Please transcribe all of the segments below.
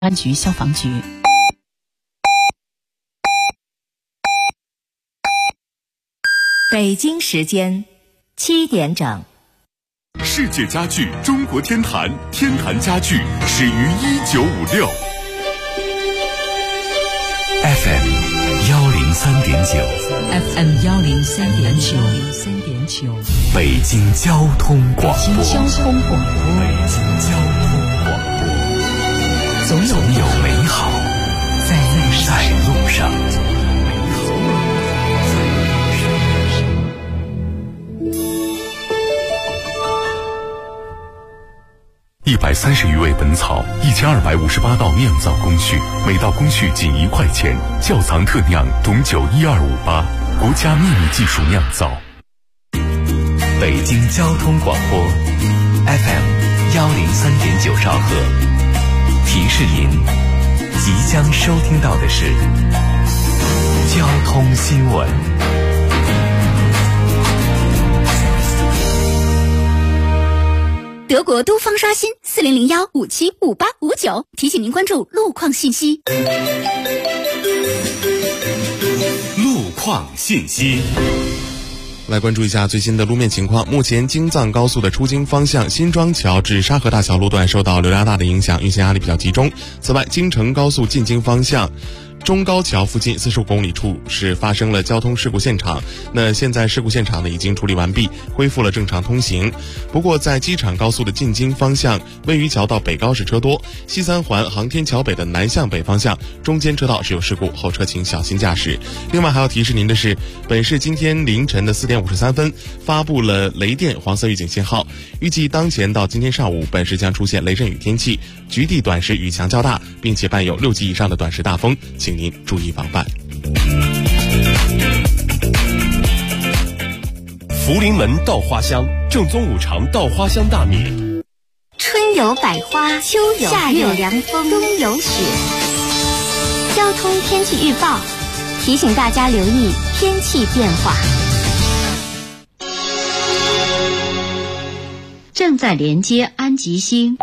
安局消防局。 北京时间7点整。 世界家具中国天坛，天坛家具始于1956。 FM 103.9 FM 103.9， 北京交通广播。 北京交通广播， 总有美好在路上。130余味本草，1258道酿造工序，每道工序仅1块钱。窖藏特酿董酒12588，国家秘密技术酿造。北京交通广播 FM 103.9兆赫，提示您即将收听到的是交通新闻。 德国都方刷新4001575859，提醒您关注路况信息。 路况信息。 来关注一下最新的路面情况。目前京藏高速的出京方向新庄桥至沙河大桥路段受到流量大的影响，运行压力比较集中。此外，京承高速进京方向中高桥附近45公里处是发生了交通事故现场，那现在事故现场呢已经处理完毕，恢复了正常通行。不过在机场高速的进京方向温榆桥到北高是车多，西三环航天桥北的南向北方向中间车道是有事故，后车请小心驾驶。另外还要提示您的是，本市今天凌晨的4点53分发布了雷电黄色预警信号，预计当前到今天上午本市将出现雷阵雨天气，局地短时雨强较大，并且伴有6级以上的短时大风，请您注意防范。 福临门稻花香，正宗五常稻花香大米。 春有百花，秋有夏有凉风，冬有雪。交通天气预报提醒大家留意天气变化。 正在连接安吉星。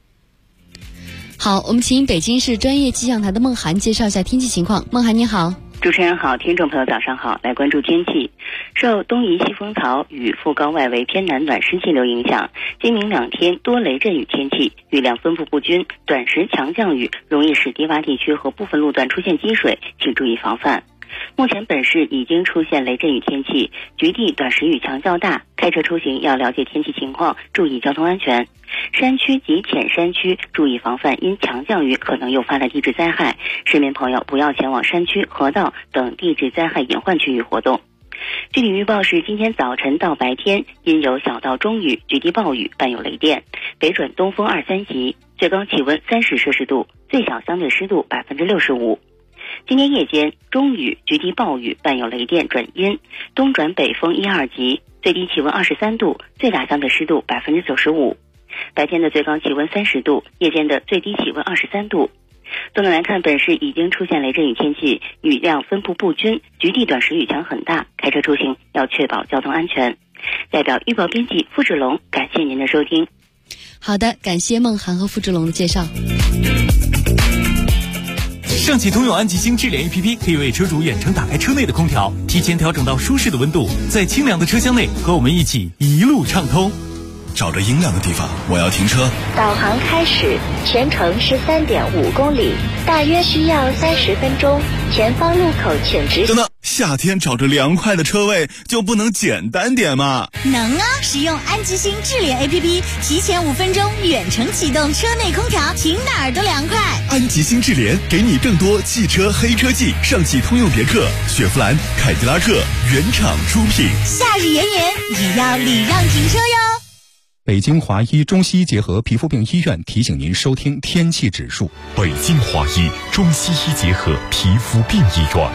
好，我们请北京市专业气象台的孟涵介绍一下天气情况。孟涵你好。 主持人好，听众朋友早上好，来关注天气。受东移西风槽与副高外围偏南暖湿气流影响，今明2天多雷阵雨天气，雨量分布不均，短时强降雨容易使低洼地区和部分路段出现积水，请注意防范。目前本市已经出现雷阵雨天气，局地短时雨强较大，开车出行要了解天气情况，注意交通安全。山区及浅山区注意防范因强降雨可能诱发的地质灾害，市民朋友不要前往山区、河道等地质灾害隐患区域活动。具体预报是今天早晨到白天阴有小到中雨，局地暴雨，伴有雷电，北转东风2、3级，最高气温30摄氏度，最小相对湿度65%。今天夜间中雨，局地暴雨，伴有雷电转阴，东转北风1、2级，最低气温23度，最大相对湿度95%。白天的最高气温30度，夜间的最低气温23度。总的来看，本市已经出现雷阵雨天气，雨量分布不均，局地短时雨强很大，开车出行要确保交通安全。代表预报编辑付志龙，感谢您的收听。 好的，感谢孟涵和付志龙的介绍。 上汽通用安吉星智联 APP 可以为车主远程打开车内的空调，提前调整到舒适的温度，在清凉的车厢内和我们一起一路畅通。 找着阴凉的地方，我要停车。 导航开始，全程13.5公里，大约需要30分钟。前方路口请直行。 等等，夏天找着凉快的车位就不能简单点吗？ 能啊！使用安吉星智联 APP， 提前5分钟远程启动车内空调，停哪儿都凉快。 安吉星智联给你更多汽车黑科技，上汽通用别克、雪佛兰、凯迪拉克原厂出品。 夏日炎炎，也要礼让停车哟。 北京华医中西医结合皮肤病医院提醒您收听天气指数。 北京华医中西医结合皮肤病医院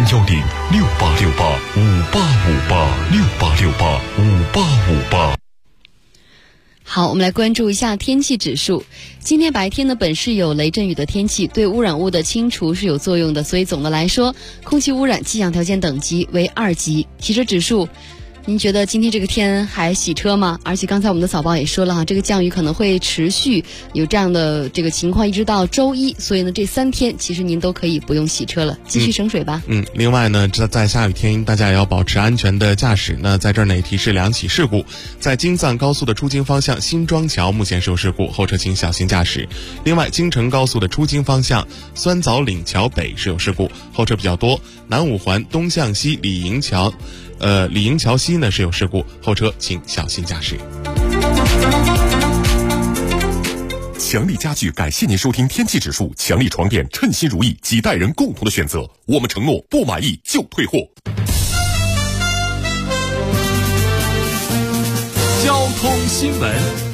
，0106868585858，68685858。 好，我们来关注一下天气指数。今天白天呢，本市有雷阵雨的天气，对污染物的清除是有作用的，所以总的来说，空气污染气象条件等级为2级，提示指数您觉得今天这个天还洗车吗？而且刚才我们的早报也说了哈，这个降雨可能会持续有这样的这个情况，一直到周一，所以呢，这3天其实您都可以不用洗车了，继续省水吧。 另外呢，在下雨天大家也要保持安全的驾驶。那在这儿呢也提示2起事故，在京藏高速的出京方向新庄桥目前是有事故，后车请小心驾驶。另外，京承高速的出京方向酸枣岭桥北是有事故，后车比较多。南五环东向西李营桥西呢是有事故，后车请小心驾驶。 强力家具感谢您收听天气指数，强力床垫称心如意，几代人共同的选择，我们承诺不满意就退货。 交通新闻。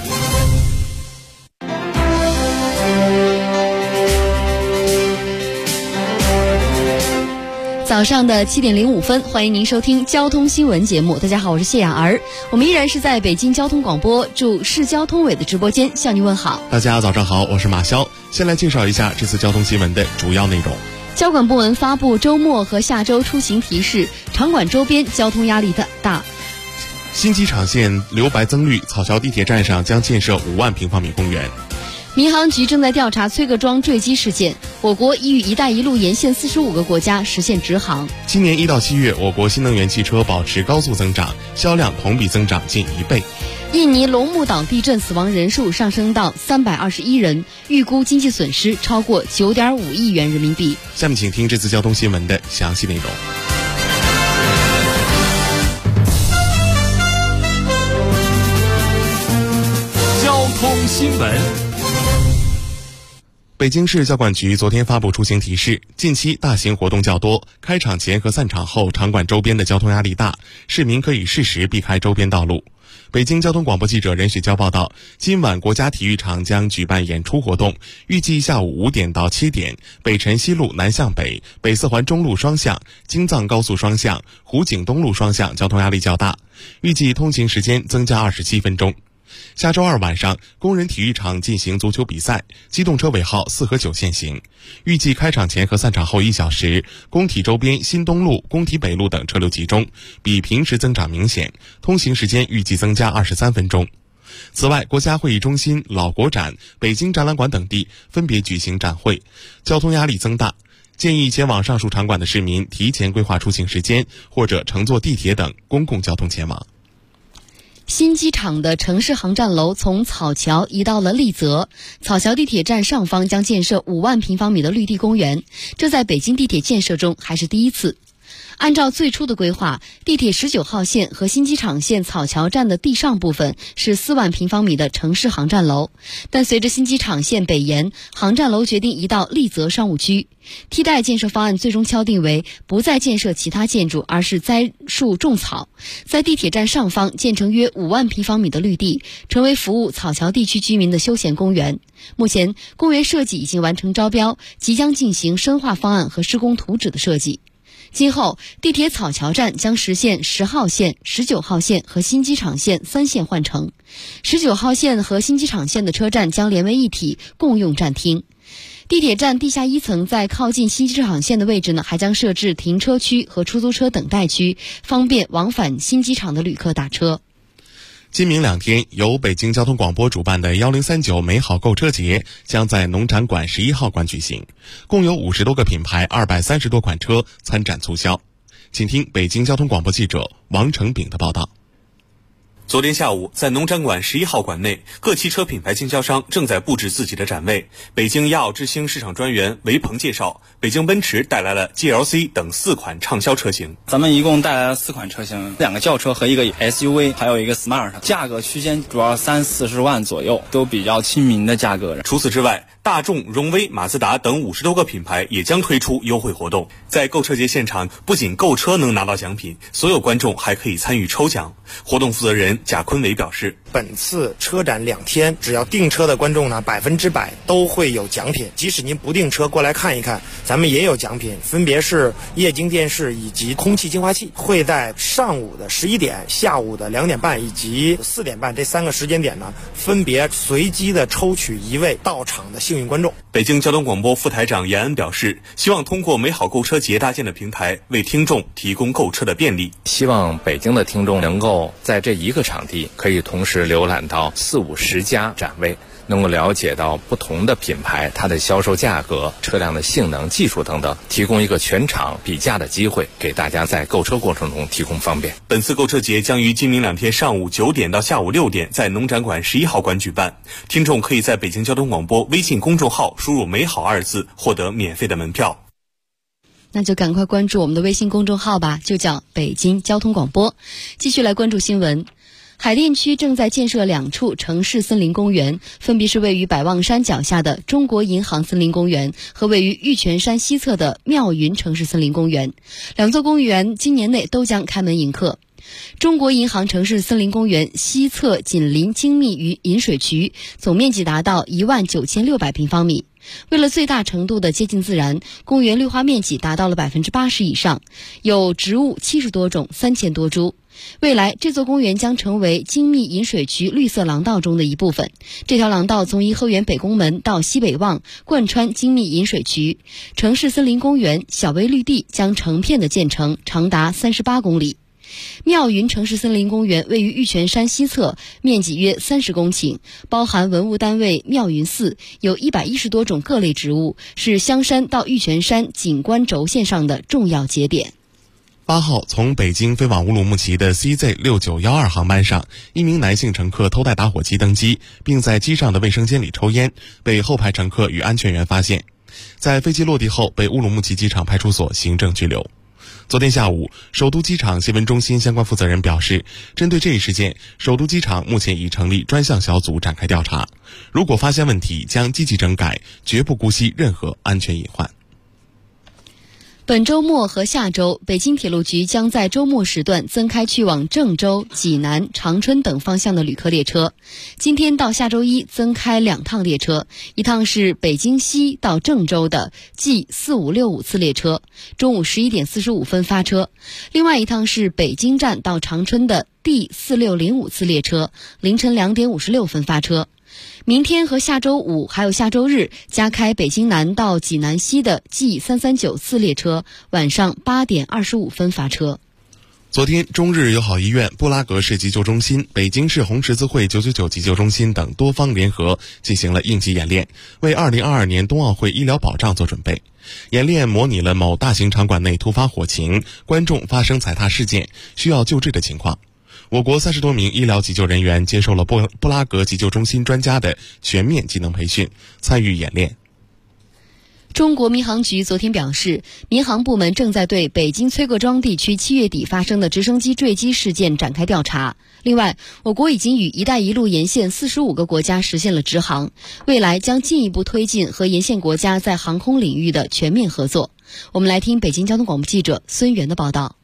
早上的7点05分，欢迎您收听交通新闻节目。大家好，我是谢雅儿，我们依然是在北京交通广播驻市交通委的直播间向您问好。 大家早上好，我是马潇。先来介绍一下这次交通新闻的主要内容。 交管部门发布周末和下周出行提示，场馆周边交通压力大。 新机场线留白增绿，草桥地铁站上将建设5万平方米公园。 民航局正在调查崔各庄坠机事件，我国已与“一带一路”沿线45个国家实现直航。 今年1到7月，我国新能源汽车保持高速增长，销量同比增长近1倍。 印尼龙目岛地震死亡人数上升到321人，预估经济损失超过9.5亿元人民币。 下面请听这次交通新闻的详细内容。 交通新闻。 北京市交管局昨天发布出行提示，近期大型活动较多，开场前和散场后场馆周边的交通压力大，市民可以适时避开周边道路。北京交通广播记者任雪娇报道，今晚国家体育场将举办演出活动，预计下午5点到7点，北辰西路南向北、北四环中路双向、京藏高速双向、湖景东路双向交通压力较大，预计通行时间增加27分钟。下周2晚上，工人体育场进行足球比赛，机动车尾号4和9限行。预计开场前和散场后1小时，工体周边新东路、工体北路等车流集中，比平时增长明显，通行时间预计增加23分钟。此外，国家会议中心、老国展、北京展览馆等地分别举行展会，交通压力增大。建议前往上述场馆的市民提前规划出行时间，或者乘坐地铁等公共交通前往。 新机场的城市航站楼从草桥移到了丽泽，草桥地铁站上方将建设5万平方米的绿地公园，这在北京地铁建设中还是第一次。按照最初的规划，地铁19号线和新机场线草桥站的地上部分是4万平方米的城市航站楼，但随着新机场线北延，航站楼决定移到丽泽商务区。替代建设方案最终敲定为不再建设其他建筑，而是栽树种草，在地铁站上方建成约5万平方米的绿地，成为服务草桥地区居民的休闲公园。目前，公园设计已经完成招标，即将进行深化方案和施工图纸的设计。今后，地铁草桥站将实现10号线、19号线和新机场线3线换乘。19号线和新机场线的车站将连为一体，共用站厅。地铁站地下1层在靠近新机场线的位置呢，还将设置停车区和出租车等待区，方便往返新机场的旅客打车。 今明2天，由北京交通广播主办的1039美好购车节将在农展馆11号馆举行，共有50多个品牌、230多款车参展促销。请听北京交通广播记者王成炳的报道。 昨天下午，在农展馆11号馆内，各汽车品牌经销商正在布置自己的展位。北京亚奥之星市场专员韦鹏介绍，北京奔驰带来了 GLC 等4款畅销车型。 咱们一共带来了4款车型，2个轿车和1个 SUV， 还有1个 Smart， 价格区间主要30-40万左右，都比较亲民的价格。 除此之外，大众、荣威、马自达等50多个品牌也将推出优惠活动。在购车节现场，不仅购车能拿到奖品，所有观众还可以参与抽奖。活动负责人贾坤伟表示， 本次车展2天，只要订车的观众呢，100%都会有奖品。即使您不订车过来看一看，咱们也有奖品，分别是液晶电视以及空气净化器。会在上午的11点、下午的2点半以及4点半这3个时间点呢，分别随机的抽取1位到场的幸运观众。 北京交通广播副台长严安表示，希望通过美好购车节搭建的平台，为听众提供购车的便利。 希望北京的听众能够在这一个场地可以同时浏览到40-50家展位，能够了解到不同的品牌它的销售价格、车辆的性能、技术等等，提供一个全场比价的机会，给大家在购车过程中提供方便。 本次购车节将于今明2天上午9点到下午6点在农展馆11号馆举办，听众可以在北京交通广播微信公众号输入美好2字获得免费的门票。 那就赶快关注我们的微信公众号吧，就叫北京交通广播。继续来关注新闻。海淀区正在建设2处城市森林公园，分别是位于百望山脚下的中国银行森林公园和位于玉泉山西侧的妙云城市森林公园。2座公园今年内都将开门迎客。中国银行城市森林公园西侧紧邻精密与饮水渠，总面积达到19600平方米。为了最大程度的接近自然，公园绿化面积达到了80%以上，有植物70多种，3000多株。未来这座公园将成为精密饮水渠绿色廊道中的一部分。这条廊道从颐和园北宫门到西北望，贯穿精密饮水渠。城市森林公园小微绿地将成片的建成，长达38公里。妙云城市森林公园位于玉泉山西侧，面积约30公顷，包含文物单位妙云寺，有110多种各类植物，是香山到玉泉山景观轴线上的重要节点。 8号从北京飞往乌鲁木齐的 CZ6912 航班上，一名男性乘客偷带打火机登机，并在机上的卫生间里抽烟，被后排乘客与安全员发现。在飞机落地后，被乌鲁木齐机场派出所行政拘留。昨天下午，首都机场新闻中心相关负责人表示，针对这一事件，首都机场目前已成立专项小组展开调查，如果发现问题，将积极整改，绝不姑息任何安全隐患。 本周末和下周，北京铁路局将在周末时段增开去往郑州、济南、长春等方向的旅客列车。今天到下周一增开2趟列车，一趟是北京西到郑州的 G4565 次列车，中午11点45分发车；另外一趟是北京站到长春的 D4605 次列车，凌晨2点56分发车。明天和下周五还有下周日加开北京南到济南西的 G339 次列车，晚上8点25分发车。 昨天，中日友好医院、布拉格市急救中心、北京市红十字会999急救中心等多方联合进行了应急演练，为2022年冬奥会医疗保障做准备。演练模拟了某大型场馆内突发火情、观众发生踩踏事件需要救治的情况。我国30多名医疗急救人员接受了布拉格急救中心专家的全面技能培训，参与演练。 中国民航局昨天表示，民航部门正在对北京崔各庄地区7月底发生的直升机坠机事件展开调查。另外，我国已经与“一带一路”沿线45个国家实现了直航，未来将进一步推进和沿线国家在航空领域的全面合作。我们来听北京交通广播记者孙源的报道。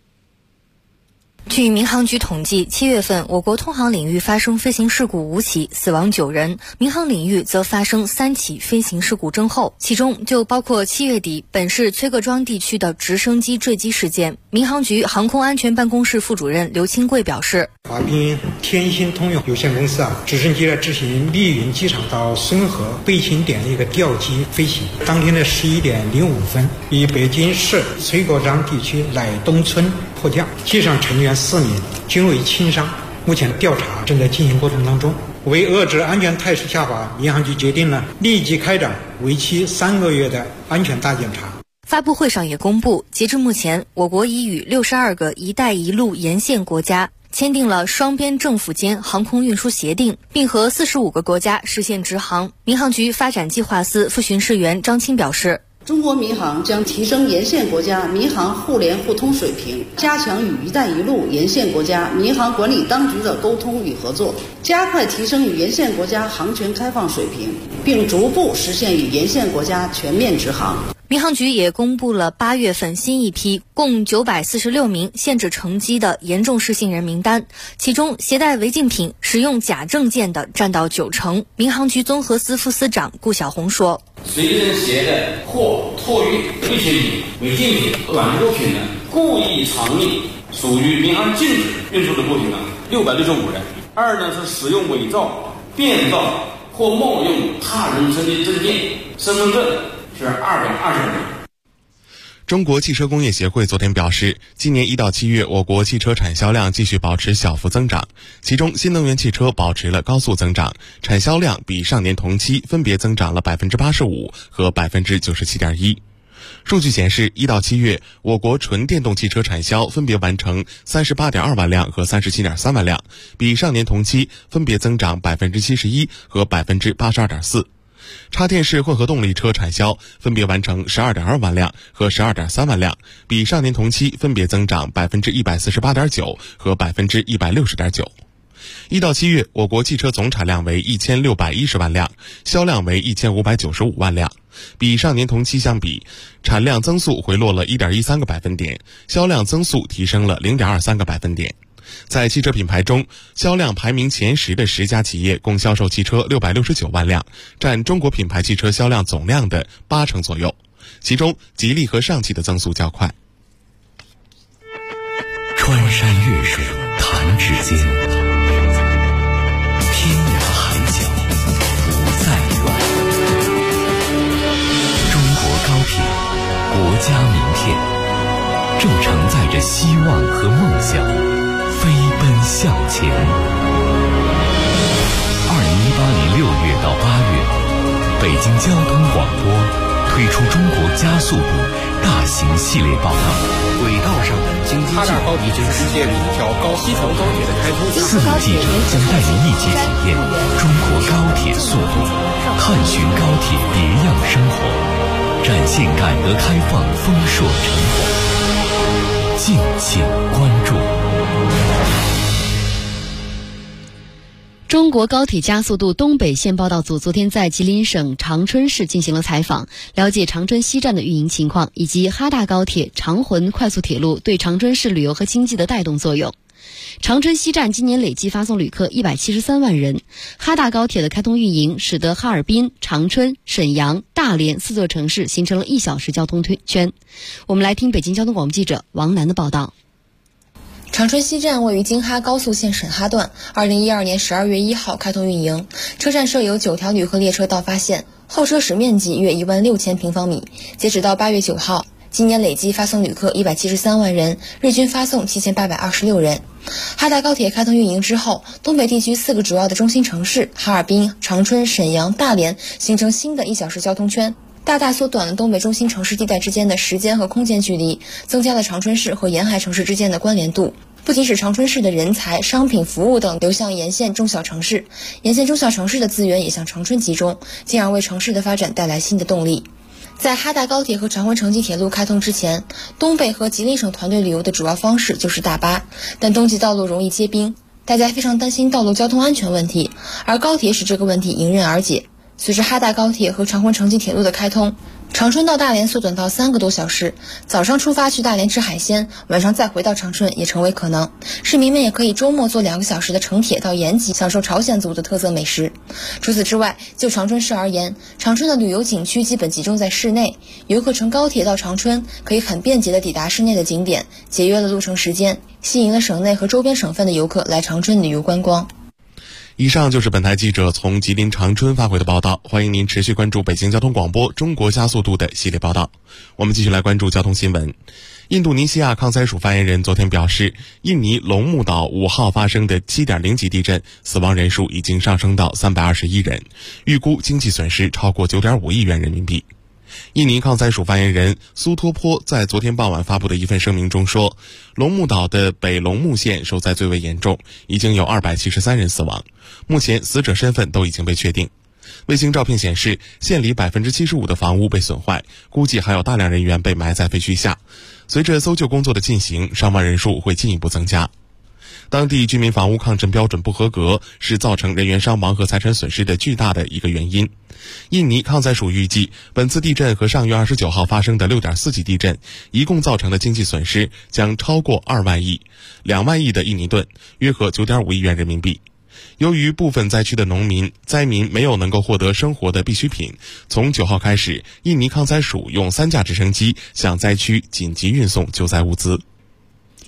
据民航局统计，7月份我国通航领域发生飞行事故5起，死亡9人；民航领域则发生3起飞行事故征后，其中就包括7月底本市崔各庄地区的直升机坠机事件。民航局航空安全办公室副主任刘清贵表示， 华彬天星通用有限公司直升机执行密云机场到顺河飞行点的一个调机飞行，当天的11点05分，于北京市崔各庄地区乃东村迫降，机上成员4名均为轻伤，目前调查正在进行过程当中。为遏制安全态势下滑，民航局决定了立即开展为期3个月的安全大检查。 发布会上也公布，截至目前，我国已与62个“一带一路”沿线国家签订了双边政府间航空运输协定，并和45个国家实现直航。民航局发展计划司副巡视员张青表示， 中国民航将提升沿线国家民航互联互通水平，加强与“一带一路”沿线国家民航管理当局的沟通与合作，加快提升与沿线国家航权开放水平，并逐步实现与沿线国家全面直航。 民航局也公布了8月份新一批共946名限制乘机的严重失信人名单，其中携带违禁品、使用假证件的占到90%。民航局综合司副司长顾晓红说， 随身携带或托运危险品、违禁品、短物品故意藏匿属于民航禁止运输的物品665人。2呢是使用伪造、变造或冒用他人身的证件身份证是220枚。 中国汽车工业协会昨天表示，今年1到7月，我国汽车产销量继续保持小幅增长，其中新能源汽车保持了高速增长，产销量比上年同期分别增长了85%和97.1%。数据显示，1到7月，我国纯电动汽车产销分别完成38.2万辆和37.3万辆，比上年同期分别增长71%和82.4%。插电式混合动力车产销分别完成12.2万辆和12.3万辆，比上年同期分别增长148.9%和160.9%。1到7月，我国汽车总产量为1610万辆，销量为1595万辆，比上年同期相比，产量增速回落了1.13个百分点，销量增速提升了0.23个百分点。在汽车品牌中，销量排名前10的10家企业共销售汽车669万辆，占中国品牌汽车销量总量的80%左右，其中吉利和上汽的增速较快。 穿山越水弹指间，天涯海角不再远。中国高铁，国家名片，正承载着希望和梦想飞奔向前。2018年6月到8月，北京交通广播推出中国加速度大型系列报道，轨道上的经济计划已经世界里一条西层高铁的开通。4路记者将带您一起体验中国高铁速度，探寻高铁别样生活，展现改革开放丰硕成果。敬请关注。 中国高铁加速度东北线报道组昨天在吉林省长春市进行了采访，了解长春西站的运营情况以及哈大高铁、长浑快速铁路对长春市旅游和经济的带动作用。长春西站今年累计发送旅客173万人，哈大高铁的开通运营使得哈尔滨、长春、沈阳、大连4座城市形成了1小时交通圈。我们来听北京交通广播记者王楠的报道。 长春西站位于京哈高速线沈哈段，2012年12月1号开通运营。车站设有9条旅客列车到发线，候车室面积约16000平方米。截止到8月9号，今年累计发送旅客173万人，日均发送7826人。哈大高铁开通运营之后，东北地区4个主要的中心城市哈尔滨、长春、沈阳、大连形成新的1小时交通圈，大大缩短了东北中心城市地带之间的时间和空间距离，增加了长春市和沿海城市之间的关联度。不仅使长春市的人才、商品、服务等流向沿线中小城市，沿线中小城市的资源也向长春集中，进而为城市的发展带来新的动力。在哈大高铁和长浑城际铁路开通之前，东北和吉林省团队旅游的主要方式就是大巴，但冬季道路容易结冰，大家非常担心道路交通安全问题，而高铁使这个问题迎刃而解。随着哈大高铁和长浑城际铁路的开通，长春到大连缩短到3个多小时，早上出发去大连吃海鲜，晚上再回到长春也成为可能。市民们也可以周末坐2个小时的城铁到延吉，享受朝鲜族的特色美食。除此之外，就长春市而言，长春的旅游景区基本集中在市内，游客乘高铁到长春，可以很便捷地抵达市内的景点，节约了路程时间，吸引了省内和周边省份的游客来长春旅游观光。 以上就是本台记者从吉林长春发回的报道，欢迎您持续关注北京交通广播中国加速度的系列报道。我们继续来关注交通新闻。印度尼西亚抗灾署发言人昨天表示，印尼龙目岛5号发生的 7.0 级地震，死亡人数已经上升到321人，预估经济损失超过 9.5 亿元人民币。印尼抗灾署发言人苏托坡在昨天傍晚发布的一份声明中说，龙目岛的北龙目县受灾最为严重，已经有273人死亡，目前死者身份都已经被确定。卫星照片显示，县里 75% 的房屋被损坏，估计还有大量人员被埋在废墟下。随着搜救工作的进行，伤亡人数会进一步增加。当地居民房屋抗震标准不合格，是造成人员伤亡和财产损失的巨大的一个原因。印尼抗灾署预计，本次地震和上月29号发生的 6.4 级地震一共造成的经济损失将超过2万亿，2万亿的印尼盾，约合 9.5 亿元人民币。由于部分灾区的灾民没有能够获得生活的必需品，从9号开始，印尼抗灾署用3架直升机向灾区紧急运送救灾物资。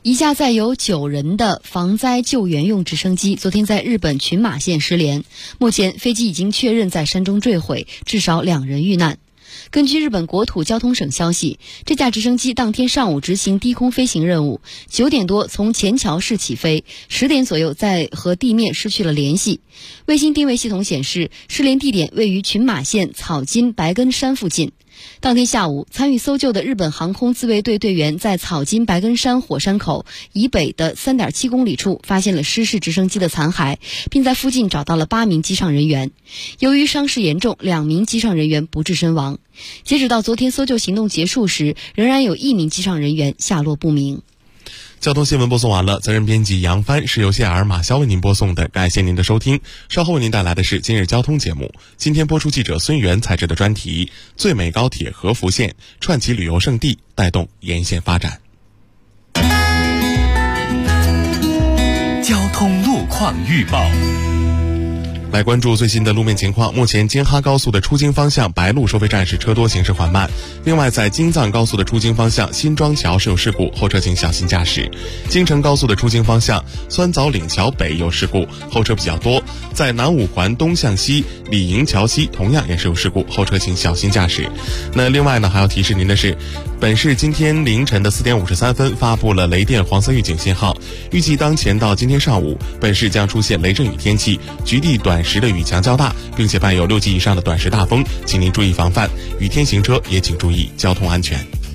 一架载有9人的防灾救援用直升机昨天在日本群马县失联，目前飞机已经确认在山中坠毁，至少2人遇难。根据日本国土交通省消息，这架直升机当天上午执行低空飞行任务，9点多从前桥市起飞，10点左右在和地面失去了联系。卫星定位系统显示，失联地点位于群马县草津白根山附近。当天下午，参与搜救的日本航空自卫队队员在草津白根山火山口以北的3.7公里处发现了失事直升机的残骸，并在附近找到了8名机上人员。由于伤势严重，2名机上人员不治身亡。截止到昨天搜救行动结束时，仍然有1名机上人员下落不明。 交通新闻播送完了，责任编辑杨帆，是由谢尔马肖为您播送的，感谢您的收听。稍后为您带来的是今日交通节目。今天播出记者孙源采制的专题：最美高铁和福线串起旅游胜地，带动沿线发展。 交通路况预报。 来关注最新的路面情况。目前京哈高速的出京方向白鹿收费站是车多，行驶缓慢。另外，在京藏高速的出京方向新庄桥是有事故，后车请小心驾驶。京承高速的出京方向酸枣岭桥北有事故，后车比较多。在南五环东向西李营桥西同样也是有事故，后车请小心驾驶。那另外呢，还要提示您的是，本市今天凌晨的4点53分发布了雷电黄色预警信号，预计当前到今天上午，本市将出现雷阵雨天气，局地短时的雨强较大，并且伴有6级以上的短时大风，请您注意防范。雨天行车也请注意交通安全。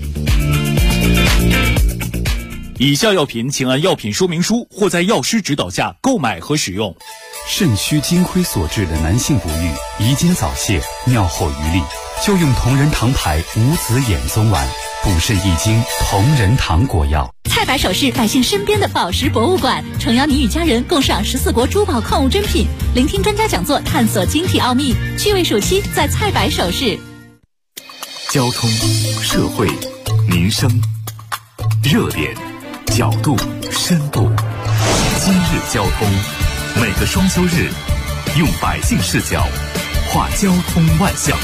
以下药品请按药品说明书或在药师指导下购买和使用。 肾虚金亏所致的男性不育、遗精早泄、尿后余力，就用同仁堂牌无籽眼松丸，补肾益精，同仁堂果药。 蔡百首饰，百姓身边的宝石博物馆，诚邀你与家人共赏14国珠宝矿物珍品，聆听专家讲座，探索晶体奥秘。趣味暑期在蔡百首饰。 交通、社会、民生，热点、角度、深度。今日交通，每个双休日，用百姓视角画交通万象。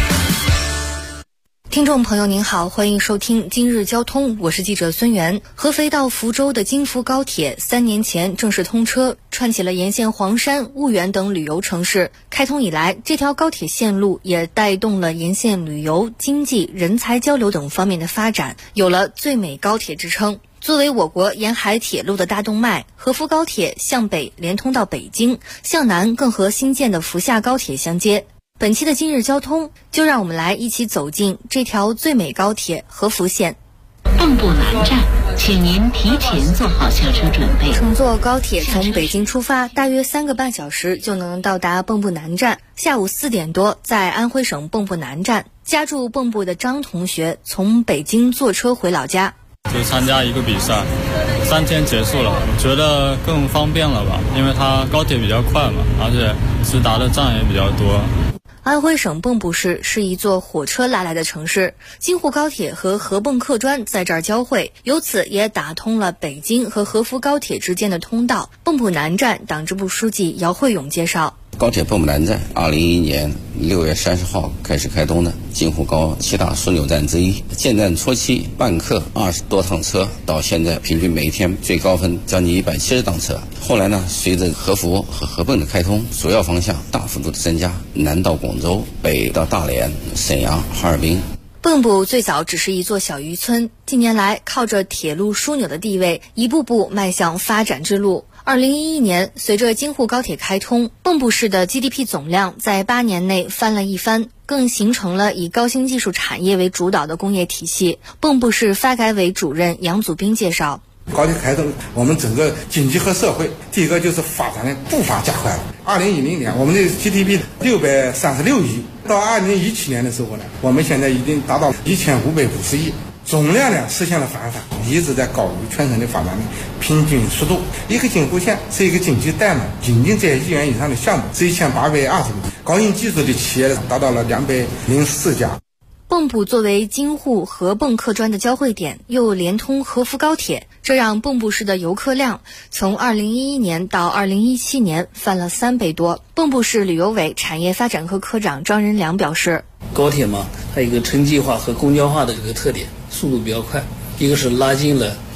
听众朋友您好，欢迎收听今日交通，我是记者孙源。合肥到福州的京福高铁3年前正式通车，串起了沿线黄山、婺源等旅游城市。开通以来，这条高铁线路也带动了沿线旅游、经济、人才交流等方面的发展，有了最美高铁之称。作为我国沿海铁路的大动脉，合福高铁向北连通到北京，向南更和新建的福厦高铁相接。本期的今日交通，就让我们来一起走进这条最美高铁合福线。 蚌埠南站，请您提前做好下车准备。 乘坐高铁从北京出发，大约3个半小时就能到达蚌埠南站。下午4点多，在安徽省蚌埠南站，家住蚌埠的张同学从北京坐车回老家。 就参加一个比赛，3天结束了，我觉得更方便了吧，因为它高铁比较快嘛，而且直达的站也比较多。 安徽省蚌埠市是一座火车拉来的城市，京沪高铁和合蚌客专在这儿交汇，由此也打通了北京和合福高铁之间的通道。蚌埠南站党支部书记姚慧勇介绍， 高铁蚌埠南站2011年6月30号开始开通的京沪高7大枢纽站之一。建站初期办客20多趟车，到现在平均每一天最高分将近170趟车。后来呢，随着合福和合蚌的开通，主要方向大幅度的增加，南到广州，北到大连、沈阳、哈尔滨。 蚌埠最早只是一座小渔村，近年来靠着铁路枢纽的地位，一步步迈向发展之路。2011年，随着京沪高铁开通，蚌埠市的 GDP 总量在8年内翻了一番，更形成了以高新技术产业为主导的工业体系。蚌埠市发改委主任杨祖斌介绍， 高铁开通，我们整个经济和社会，第一个就是发展的步伐加快了。2010年，我们的 GDP 636亿，到2017年的时候呢，我们现在已经达到1550亿，总量呢实现了反返，一直在高于全省的发展的平均速度。一个京沪线是一个经济带动，仅仅这1亿元以上的项目是1820个，高新技术的企业达到了204家。 蚌埠作为京沪合蚌客专的交汇点，又连通合福高铁，这让蚌埠市的游客量从2011年到2017年翻了3倍多。蚌埠市旅游委产业发展科科长张仁良表示， 高铁嘛，它有一个城际化和公交化的这个特点，速度比较快，一个是拉近了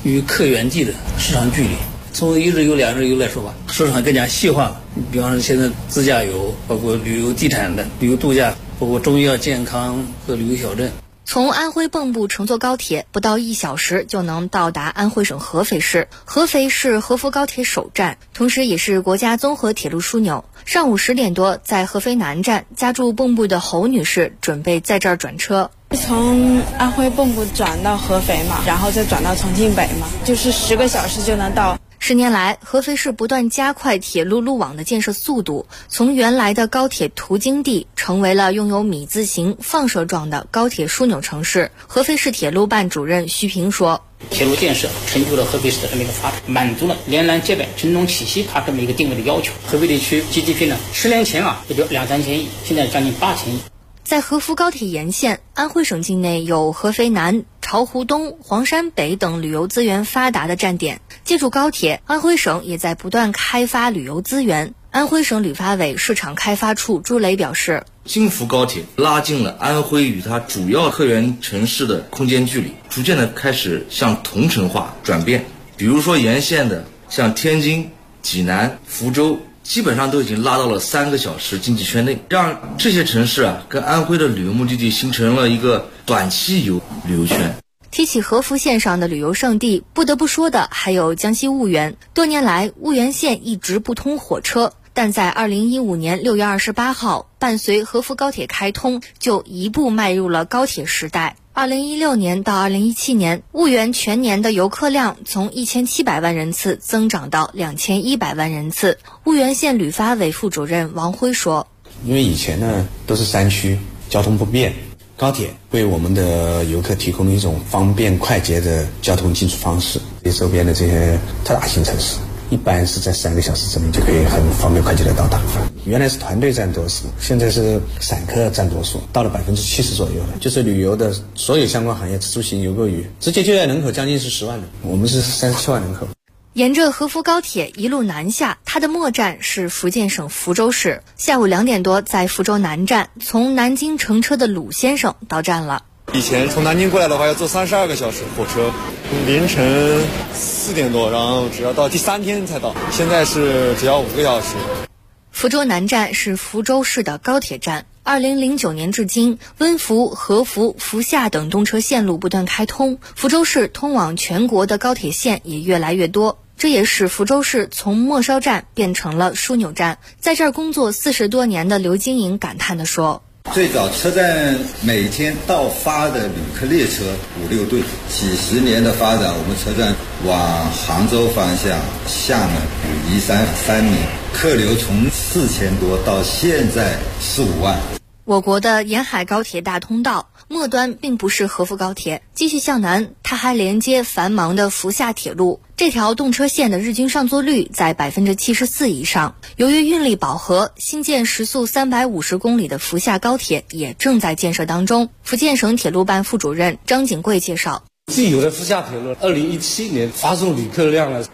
与客源地的市场距离。从一日游、两日游来说吧，市场更加细化了。比方说现在自驾游，包括旅游地产的、旅游度假，包括中医药健康和旅游小镇。 从安徽蚌埠乘坐高铁不到1小时就能到达安徽省合肥市。合肥是合福高铁首站，同时也是国家综合铁路枢纽。上午10点多，在合肥南站，家住蚌埠的侯女士准备在这儿转车。 从安徽蚌埠转到合肥嘛，然后再转到重庆北嘛，就是10个小时就能到。 10年来，合肥市不断加快铁路路网的建设速度，从原来的高铁途经地，成为了拥有米字形放射状的高铁枢纽城市。合肥市铁路办主任徐平说：“ 铁路建设成就了合肥市的这么一个发展，满足了连南接北、承东启西它这么一个定位的要求。合肥地区 GDP 呢，10年前也就2-3千亿，现在将近8千亿。” 在合福高铁沿线，安徽省境内有合肥南、巢湖东、黄山北等旅游资源发达的站点。借助高铁，安徽省也在不断开发旅游资源。安徽省旅发委市场开发处朱雷表示， 京福高铁拉近了安徽与它主要客源城市的空间距离，逐渐的开始向同城化转变。比如说沿线的像天津、济南、福州，基本上都已经拉到了3个小时经济圈内，让这些城市跟安徽的旅游目的地形成了一个短期游旅游圈。 提起合福县上的旅游胜地，不得不说的还有江西婺源。多年来，婺源县一直不通火车，但在2015年6月28号，伴随合福高铁开通，就一步迈入了高铁时代。2016年到2017年，婺源全年的游客量从1700万人次增长到2100万人次。婺源县旅发委副主任王辉说：“ 因为以前呢都是山区，交通不便，高铁为我们的游客提供了一种方便快捷的交通进出方式。对周边的这些特大型城市，一般是在3个小时之内就可以很方便快捷的到达。原来是团队占多数，现在是散客占多数，到了70%左右了。就是旅游的所有相关行业，出行游购娱，直接就业人口将近是10万人，我们是37万人口。” 沿着合福高铁一路南下，它的末站是福建省福州市。下午2点多，在福州南站，从南京乘车的鲁先生到站了。 以前从南京过来的话要坐32个小时火车，凌晨4点多，然后只要到第3天才到，现在是只要5个小时。 福州南站是福州市的高铁站。2009年至今，温福、合福、福厦等动车线路不断开通，福州市通往全国的高铁线也越来越多。这也使福州市从末梢站变成了枢纽站。在这儿工作40多年的刘金颖感叹地说：“ 最早车站每天到发的旅客列车5-6对，几十年的发展，我们车站往杭州方向、厦门、宜山、三明，客流从4000多到现在15万。” 我国的沿海高铁大通道末端并不是合福高铁，继续向南，它还连接繁忙的福厦铁路。这条动车线的日均上座率在74%以上。由于运力饱和，新建时速350公里的福厦高铁也正在建设当中。福建省铁路办副主任张景贵介绍， 既有的福厦铁路2017年发送旅客量呢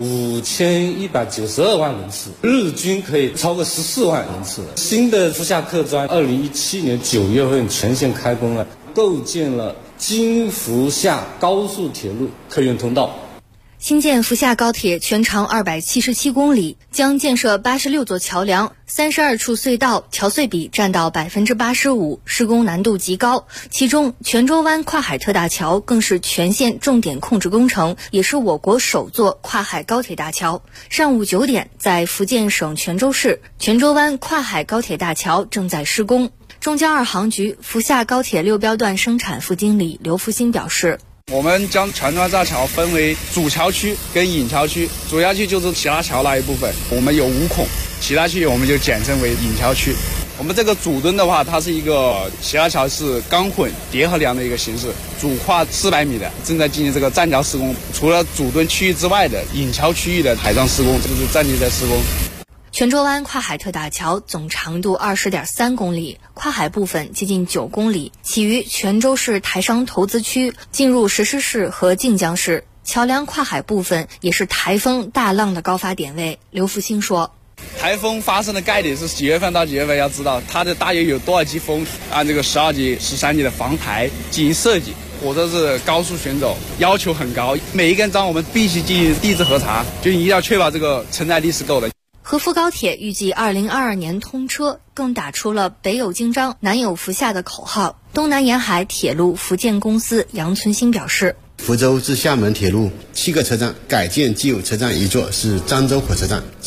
5192万人次，日均可以超过14万人次。新的福厦客专2017年9月份全线开工了，构建了京福厦高速铁路客运通道。 新建福厦高铁全长277公里，将建设86座桥梁、32处隧道，桥隧比占到85%，施工难度极高。其中，泉州湾跨海特大桥更是全线重点控制工程，也是我国首座跨海高铁大桥。上午9点，在福建省泉州市，泉州湾跨海高铁大桥正在施工。中交2航局福厦高铁6标段生产副经理刘福兴表示， 我们将全川大桥分为主桥区跟引桥区，主要区就是其他桥那一部分，我们有5孔，其他区域我们就简称为引桥区。我们这个主墩的话，它是一个其他桥是钢混叠合梁的一个形式，主跨400米的，正在进行这个栈桥施工。除了主墩区域之外的引桥区域的海上施工，这个是站地在施工。 泉州湾跨海特大桥总长度20.3公里，跨海部分接近9公里，起于泉州市台商投资区，进入石狮市和晋江市。桥梁跨海部分也是台风大浪的高发点位。刘福兴说， 台风发生的概率是几月份到几月份，要知道它的大约有多少级风，按这个12级、13级的防台进行设计。 火车是高速行走，要求很高，每一根桩我们必须进行地质核查，就一定要确保这个承载力是够的。 合福高铁预计2022年通车，更打出了北有京张，南有福厦的口号。东南沿海铁路福建公司杨存兴表示， 福州至厦门铁路7个车站改建既有车站一座是漳州火车站。